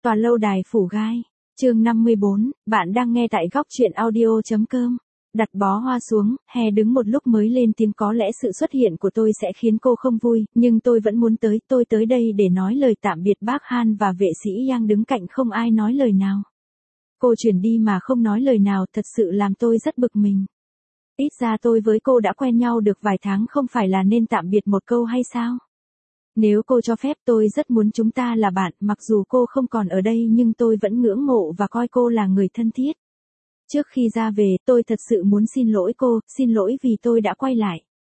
Tòa lâu đài phủ gai. Chương 54, bạn đang nghe tại góc truyện audio.com. Đặt bó hoa xuống, He đứng một lúc mới lên tiếng, có lẽ sự xuất hiện của tôi sẽ khiến cô không vui, nhưng tôi vẫn muốn tới, tôi tới đây để nói lời tạm biệt bác Han và vệ sĩ Yang đứng cạnh không ai nói lời nào. Cô chuyển đi mà không nói lời nào thật sự làm tôi rất bực mình. Ít ra tôi với cô đã quen nhau được vài tháng, không phải là nên tạm biệt một câu hay sao? Nếu cô cho phép, tôi rất muốn chúng ta là bạn, mặc dù cô không còn ở đây nhưng tôi vẫn ngưỡng mộ và coi cô là người thân thiết. Trước khi ra về, tôi thật sự muốn xin lỗi cô, xin lỗi vì tôi đã quay lại.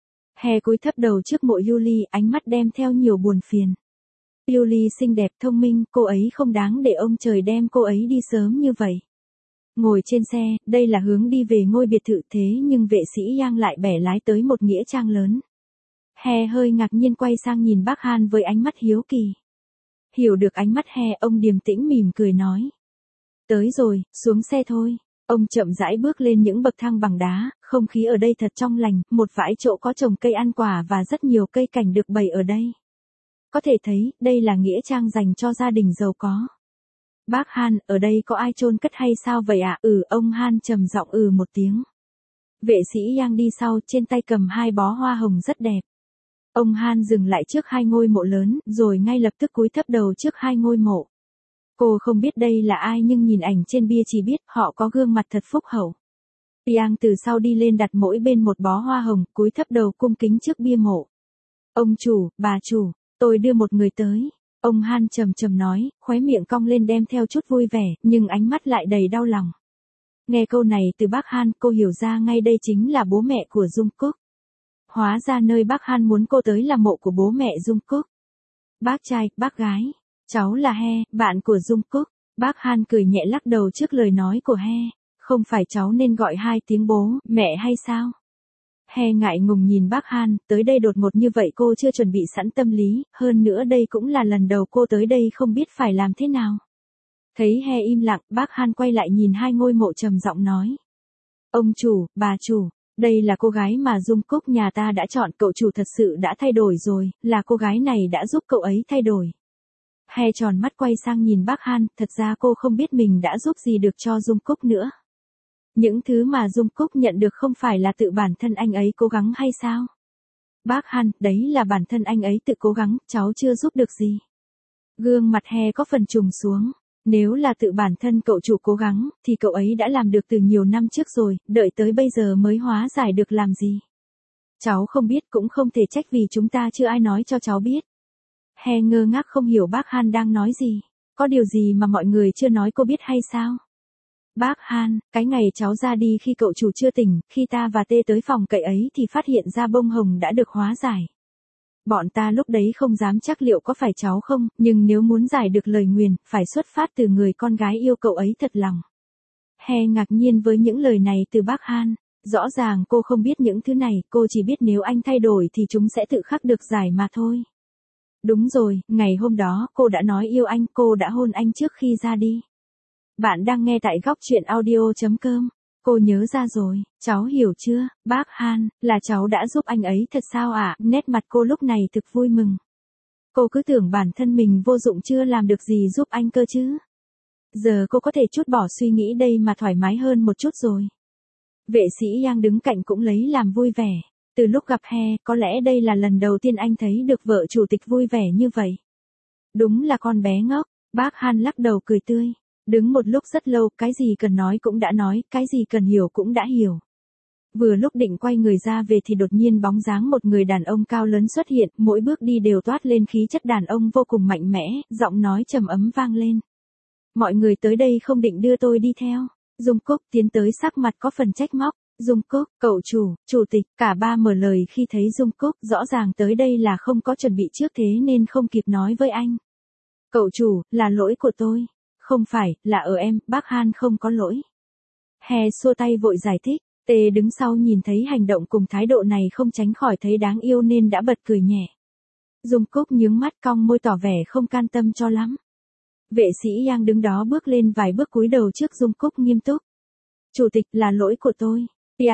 He cúi thấp đầu trước mộ Yuli, ánh mắt đem theo nhiều buồn phiền. Yuli xinh đẹp, thông minh, cô ấy không đáng để ông trời đem cô ấy đi sớm như vậy. Ngồi trên xe, đây là hướng đi về ngôi biệt thự, thế nhưng vệ sĩ Yang lại bẻ lái tới một nghĩa trang lớn. He hơi ngạc nhiên quay sang nhìn bác Han với ánh mắt hiếu kỳ. Hiểu được ánh mắt He, ông điềm tĩnh mỉm cười nói. Tới rồi, xuống xe thôi. Ông chậm rãi bước lên những bậc thang bằng đá, không khí ở đây thật trong lành, một vãi chỗ có trồng cây ăn quả và rất nhiều cây cảnh được bày ở đây. Có thể thấy, đây là nghĩa trang dành cho gia đình giàu có. Bác Han, ở đây có ai chôn cất hay sao vậy ạ? Ông Han trầm giọng một tiếng. Vệ sĩ Yang đi sau, trên tay cầm hai bó hoa hồng rất đẹp. Ông Han dừng lại trước hai ngôi mộ lớn, rồi ngay lập tức cúi thấp đầu trước hai ngôi mộ. Cô không biết đây là ai nhưng nhìn ảnh trên bia chỉ biết họ có gương mặt thật phúc hậu. Yang từ sau đi lên đặt mỗi bên một bó hoa hồng, cúi thấp đầu cung kính trước bia mộ. Ông chủ, bà chủ, tôi đưa một người tới. Ông Han trầm trầm nói, khóe miệng cong lên đem theo chút vui vẻ, nhưng ánh mắt lại đầy đau lòng. Nghe câu này từ bác Han, cô hiểu ra ngay đây chính là bố mẹ của Jungkook. Hóa ra nơi bác Han muốn cô tới là mộ của bố mẹ Jungkook. Bác trai, bác gái, cháu là He, bạn của Jungkook. Bác Han cười nhẹ lắc đầu trước lời nói của He. Không phải cháu nên gọi hai tiếng bố, mẹ hay sao? He ngại ngùng nhìn bác Han, tới đây đột ngột như vậy cô chưa chuẩn bị sẵn tâm lý, hơn nữa đây cũng là lần đầu cô tới đây không biết phải làm thế nào. Thấy He im lặng, bác Han quay lại nhìn hai ngôi mộ trầm giọng nói. Ông chủ, bà chủ. Đây là cô gái mà Jungkook nhà ta đã chọn, cậu chủ thật sự đã thay đổi rồi, là cô gái này đã giúp cậu ấy thay đổi. He tròn mắt quay sang nhìn bác Han, thật ra cô không biết mình đã giúp gì được cho Jungkook nữa. Những thứ mà Jungkook nhận được không phải là tự bản thân anh ấy cố gắng hay sao? Bác Han, đấy là bản thân anh ấy tự cố gắng, cháu chưa giúp được gì. Gương mặt He có phần trùng xuống. Nếu là tự bản thân cậu chủ cố gắng, thì cậu ấy đã làm được từ nhiều năm trước rồi, đợi tới bây giờ mới hóa giải được làm gì. Cháu không biết cũng không thể trách vì chúng ta chưa ai nói cho cháu biết. He ngơ ngác không hiểu bác Han đang nói gì. Có điều gì mà mọi người chưa nói cô biết hay sao? Bác Han, cái ngày cháu ra đi khi cậu chủ chưa tỉnh, khi ta và Tê tới phòng cậy ấy thì phát hiện ra bông hồng đã được hóa giải. Bọn ta lúc đấy không dám chắc liệu có phải cháu không, nhưng nếu muốn giải được lời nguyền, phải xuất phát từ người con gái yêu cậu ấy thật lòng. He ngạc nhiên với những lời này từ bác Han. Rõ ràng cô không biết những thứ này, cô chỉ biết nếu anh thay đổi thì chúng sẽ tự khắc được giải mà thôi. Đúng rồi, ngày hôm đó cô đã nói yêu anh, cô đã hôn anh trước khi ra đi. Bạn đang nghe tại góc truyện audio.com. Cô nhớ ra rồi, cháu hiểu chưa, bác Han, là cháu đã giúp anh ấy thật sao ạ? Nét mặt cô lúc này thực vui mừng. Cô cứ tưởng bản thân mình vô dụng chưa làm được gì giúp anh cơ chứ. Giờ cô có thể trút bỏ suy nghĩ đây mà thoải mái hơn một chút rồi. Vệ sĩ Yang đứng cạnh cũng lấy làm vui vẻ. Từ lúc gặp He, có lẽ đây là lần đầu tiên anh thấy được vợ chủ tịch vui vẻ như vậy. Đúng là con bé ngốc, bác Han lắc đầu cười tươi. Đứng một lúc rất lâu, cái gì cần nói cũng đã nói, cái gì cần hiểu cũng đã hiểu. Vừa lúc định quay người ra về thì đột nhiên bóng dáng một người đàn ông cao lớn xuất hiện, mỗi bước đi đều toát lên khí chất đàn ông vô cùng mạnh mẽ, giọng nói trầm ấm vang lên. Mọi người tới đây không định đưa tôi đi theo. Jungkook tiến tới sắc mặt có phần trách móc. Jungkook, cậu chủ, chủ tịch, cả ba mở lời khi thấy Jungkook, rõ ràng tới đây là không có chuẩn bị trước thế nên không kịp nói với anh. Cậu chủ, là lỗi của tôi. Không phải, là ở em, bác Han không có lỗi. He xua tay vội giải thích, Tê đứng sau nhìn thấy hành động cùng thái độ này không tránh khỏi thấy đáng yêu nên đã bật cười nhẹ. Jungkook nhướng mắt cong môi tỏ vẻ không can tâm cho lắm. Vệ sĩ Yang đứng đó bước lên vài bước cúi đầu trước Jungkook nghiêm túc. Chủ tịch, là lỗi của tôi.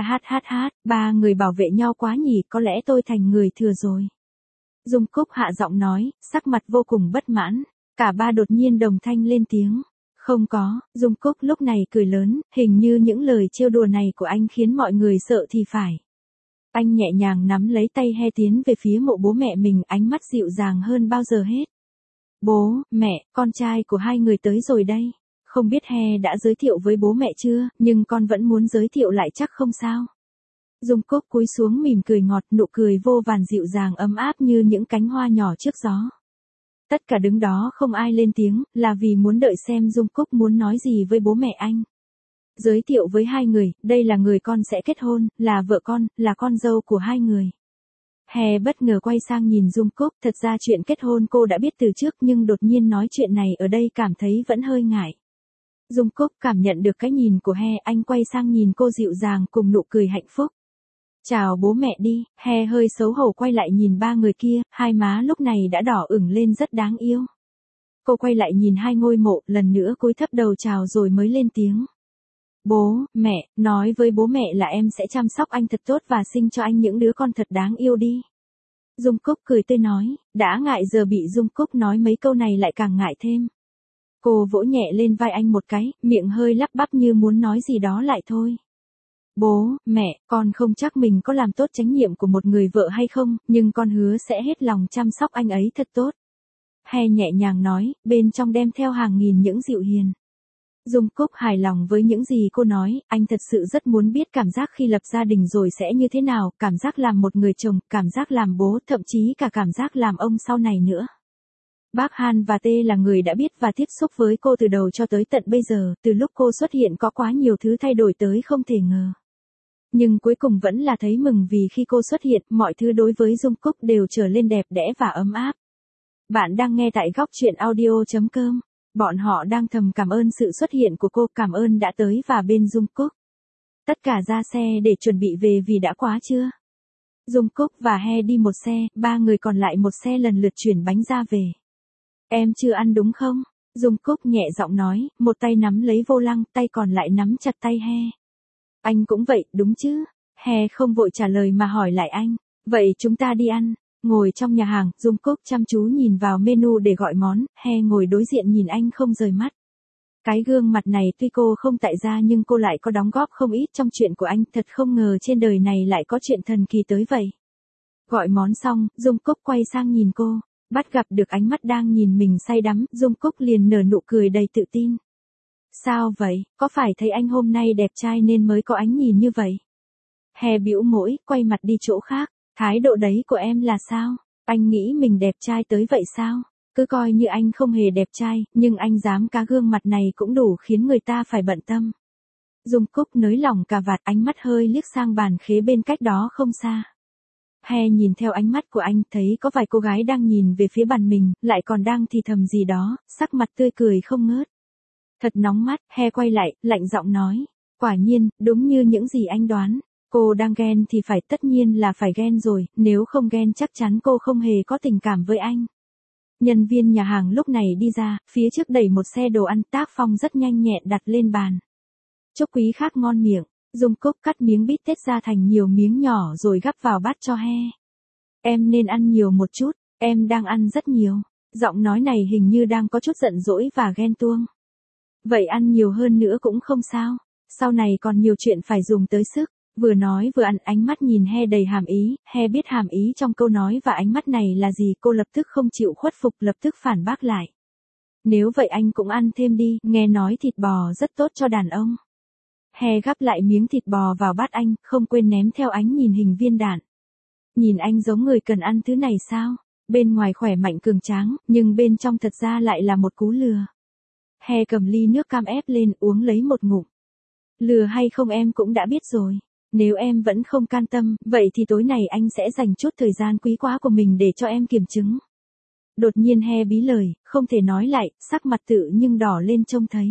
Ba người bảo vệ nhau quá nhỉ, có lẽ tôi thành người thừa rồi. Jungkook hạ giọng nói, sắc mặt vô cùng bất mãn. Cả ba đột nhiên đồng thanh lên tiếng. Không có, Dung Cúc lúc này cười lớn, hình như những lời trêu đùa này của anh khiến mọi người sợ thì phải. Anh nhẹ nhàng nắm lấy tay He tiến về phía mộ bố mẹ mình, ánh mắt dịu dàng hơn bao giờ hết. Bố, mẹ, con trai của hai người tới rồi đây. Không biết He đã giới thiệu với bố mẹ chưa, nhưng con vẫn muốn giới thiệu lại chắc không sao. Dung Cúc cúi xuống mỉm cười ngọt, nụ cười vô vàn dịu dàng ấm áp như những cánh hoa nhỏ trước gió. Tất cả đứng đó không ai lên tiếng, là vì muốn đợi xem Dung Cúc muốn nói gì với bố mẹ anh. Giới thiệu với hai người, đây là người con sẽ kết hôn, là vợ con, là con dâu của hai người. He bất ngờ quay sang nhìn Dung Cúc, thật ra chuyện kết hôn cô đã biết từ trước nhưng đột nhiên nói chuyện này ở đây cảm thấy vẫn hơi ngại. Dung Cúc cảm nhận được cái nhìn của He, anh quay sang nhìn cô dịu dàng cùng nụ cười hạnh phúc. Chào bố mẹ đi, He hơi xấu hổ quay lại nhìn ba người kia, hai má lúc này đã đỏ ửng lên rất đáng yêu. Cô quay lại nhìn hai ngôi mộ, lần nữa cúi thấp đầu chào rồi mới lên tiếng. Bố, mẹ, nói với bố mẹ là em sẽ chăm sóc anh thật tốt và sinh cho anh những đứa con thật đáng yêu đi. Dung Cúc cười tươi nói, đã ngại giờ bị Dung Cúc nói mấy câu này lại càng ngại thêm. Cô vỗ nhẹ lên vai anh một cái, miệng hơi lắp bắp như muốn nói gì đó lại thôi. Bố, mẹ, con không chắc mình có làm tốt trách nhiệm của một người vợ hay không, nhưng con hứa sẽ hết lòng chăm sóc anh ấy thật tốt. He nhẹ nhàng nói, bên trong đem theo hàng nghìn những dịu hiền. Dung Cúc hài lòng với những gì cô nói, anh thật sự rất muốn biết cảm giác khi lập gia đình rồi sẽ như thế nào, cảm giác làm một người chồng, cảm giác làm bố, thậm chí cả cảm giác làm ông sau này nữa. Bác Han và Tê là người đã biết và tiếp xúc với cô từ đầu cho tới tận bây giờ, từ lúc cô xuất hiện có quá nhiều thứ thay đổi tới không thể ngờ. Nhưng cuối cùng vẫn là thấy mừng vì khi cô xuất hiện, mọi thứ đối với Dung Cúc đều trở lên đẹp đẽ và ấm áp. Bạn đang nghe tại góc truyện audio.com. Bọn họ đang thầm cảm ơn sự xuất hiện của cô, cảm ơn đã tới và bên Dung Cúc. Tất cả ra xe để chuẩn bị về vì đã quá trưa. Dung Cúc và He đi một xe, ba người còn lại một xe lần lượt chuyển bánh ra về. Em chưa ăn đúng không? Dung Cúc nhẹ giọng nói, một tay nắm lấy vô lăng, tay còn lại nắm chặt tay He. Anh cũng vậy, đúng chứ? He không vội trả lời mà hỏi lại anh. Vậy chúng ta đi ăn. Ngồi trong nhà hàng, Dung Cúc chăm chú nhìn vào menu để gọi món, He ngồi đối diện nhìn anh không rời mắt. Cái gương mặt này tuy cô không tại gia nhưng cô lại có đóng góp không ít trong chuyện của anh, thật không ngờ trên đời này lại có chuyện thần kỳ tới vậy. Gọi món xong, Dung Cúc quay sang nhìn cô, bắt gặp được ánh mắt đang nhìn mình say đắm, Dung Cúc liền nở nụ cười đầy tự tin. Sao vậy, có phải thấy anh hôm nay đẹp trai nên mới có ánh nhìn như vậy? He bĩu môi, quay mặt đi chỗ khác. Thái độ đấy của em là sao? Anh nghĩ mình đẹp trai tới vậy sao? Cứ coi như anh không hề đẹp trai, nhưng anh dám cá gương mặt này cũng đủ khiến người ta phải bận tâm. Dung Cúc nới lỏng cà vạt, ánh mắt hơi liếc sang bàn khế bên cách đó không xa. He nhìn theo ánh mắt của anh, thấy có vài cô gái đang nhìn về phía bàn mình, lại còn đang thì thầm gì đó, sắc mặt tươi cười không ngớt. Thật nóng mắt, He quay lại, lạnh giọng nói. Quả nhiên, đúng như những gì anh đoán. Cô đang ghen thì phải, tất nhiên là phải ghen rồi, nếu không ghen chắc chắn cô không hề có tình cảm với anh. Nhân viên nhà hàng lúc này đi ra, phía trước đẩy một xe đồ ăn, tác phong rất nhanh nhẹn đặt lên bàn. Chúc quý khác ngon miệng, Dung Cúc cắt miếng bít tết ra thành nhiều miếng nhỏ rồi gắp vào bát cho He. Em nên ăn nhiều một chút, em đang ăn rất nhiều. Giọng nói này hình như đang có chút giận dỗi và ghen tuông. Vậy ăn nhiều hơn nữa cũng không sao, sau này còn nhiều chuyện phải dùng tới sức. Vừa nói vừa ăn, ánh mắt nhìn He đầy hàm ý, He biết hàm ý trong câu nói và ánh mắt này là gì, cô lập tức không chịu khuất phục, lập tức phản bác lại. Nếu vậy anh cũng ăn thêm đi, nghe nói thịt bò rất tốt cho đàn ông. He gắp lại miếng thịt bò vào bát anh, không quên ném theo ánh nhìn hình viên đạn. Nhìn anh giống người cần ăn thứ này sao? Bên ngoài khỏe mạnh cường tráng, nhưng bên trong thật ra lại là một cú lừa. He cầm ly nước cam ép lên, uống lấy một ngụm. Lừa hay không em cũng đã biết rồi. Nếu em vẫn không can tâm, vậy thì tối nay anh sẽ dành chút thời gian quý giá của mình để cho em kiểm chứng. Đột nhiên He bí lời, không thể nói lại, sắc mặt tự nhưng đỏ lên trông thấy.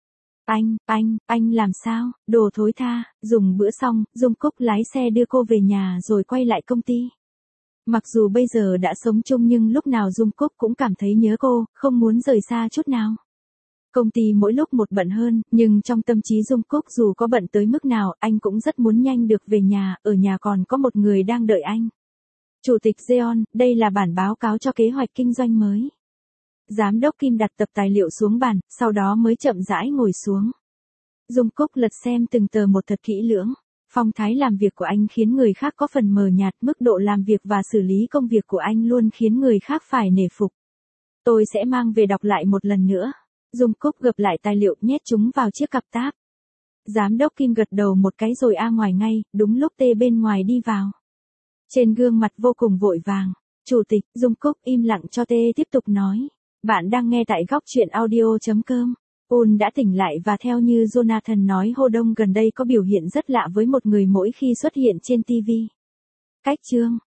Anh làm sao, đồ thối tha, dùng bữa xong, Dung Cúc lái xe đưa cô về nhà rồi quay lại công ty. Mặc dù bây giờ đã sống chung nhưng lúc nào Dung Cúc cũng cảm thấy nhớ cô, không muốn rời xa chút nào. Công ty mỗi lúc một bận hơn, nhưng trong tâm trí Dung Cúc dù có bận tới mức nào, anh cũng rất muốn nhanh được về nhà, ở nhà còn có một người đang đợi anh. Chủ tịch Jeon, đây là bản báo cáo cho kế hoạch kinh doanh mới. Giám đốc Kim đặt tập tài liệu xuống bàn, sau đó mới chậm rãi ngồi xuống. Dung Cúc lật xem từng tờ một thật kỹ lưỡng. Phong thái làm việc của anh khiến người khác có phần mờ nhạt, mức độ làm việc và xử lý công việc của anh luôn khiến người khác phải nể phục. Tôi sẽ mang về đọc lại một lần nữa. Dung Cúc gập lại tài liệu nhét chúng vào chiếc cặp táp. Giám đốc Kim gật đầu một cái rồi ngoài ngay, đúng lúc Tê bên ngoài đi vào. Trên gương mặt vô cùng vội vàng. Chủ tịch, Dung Cúc im lặng cho Tê tiếp tục nói. Bạn đang nghe tại góc truyện audio.com. Un đã tỉnh lại và theo như Jonathan nói Ho Dong gần đây có biểu hiện rất lạ với một người mỗi khi xuất hiện trên TV. Cách chương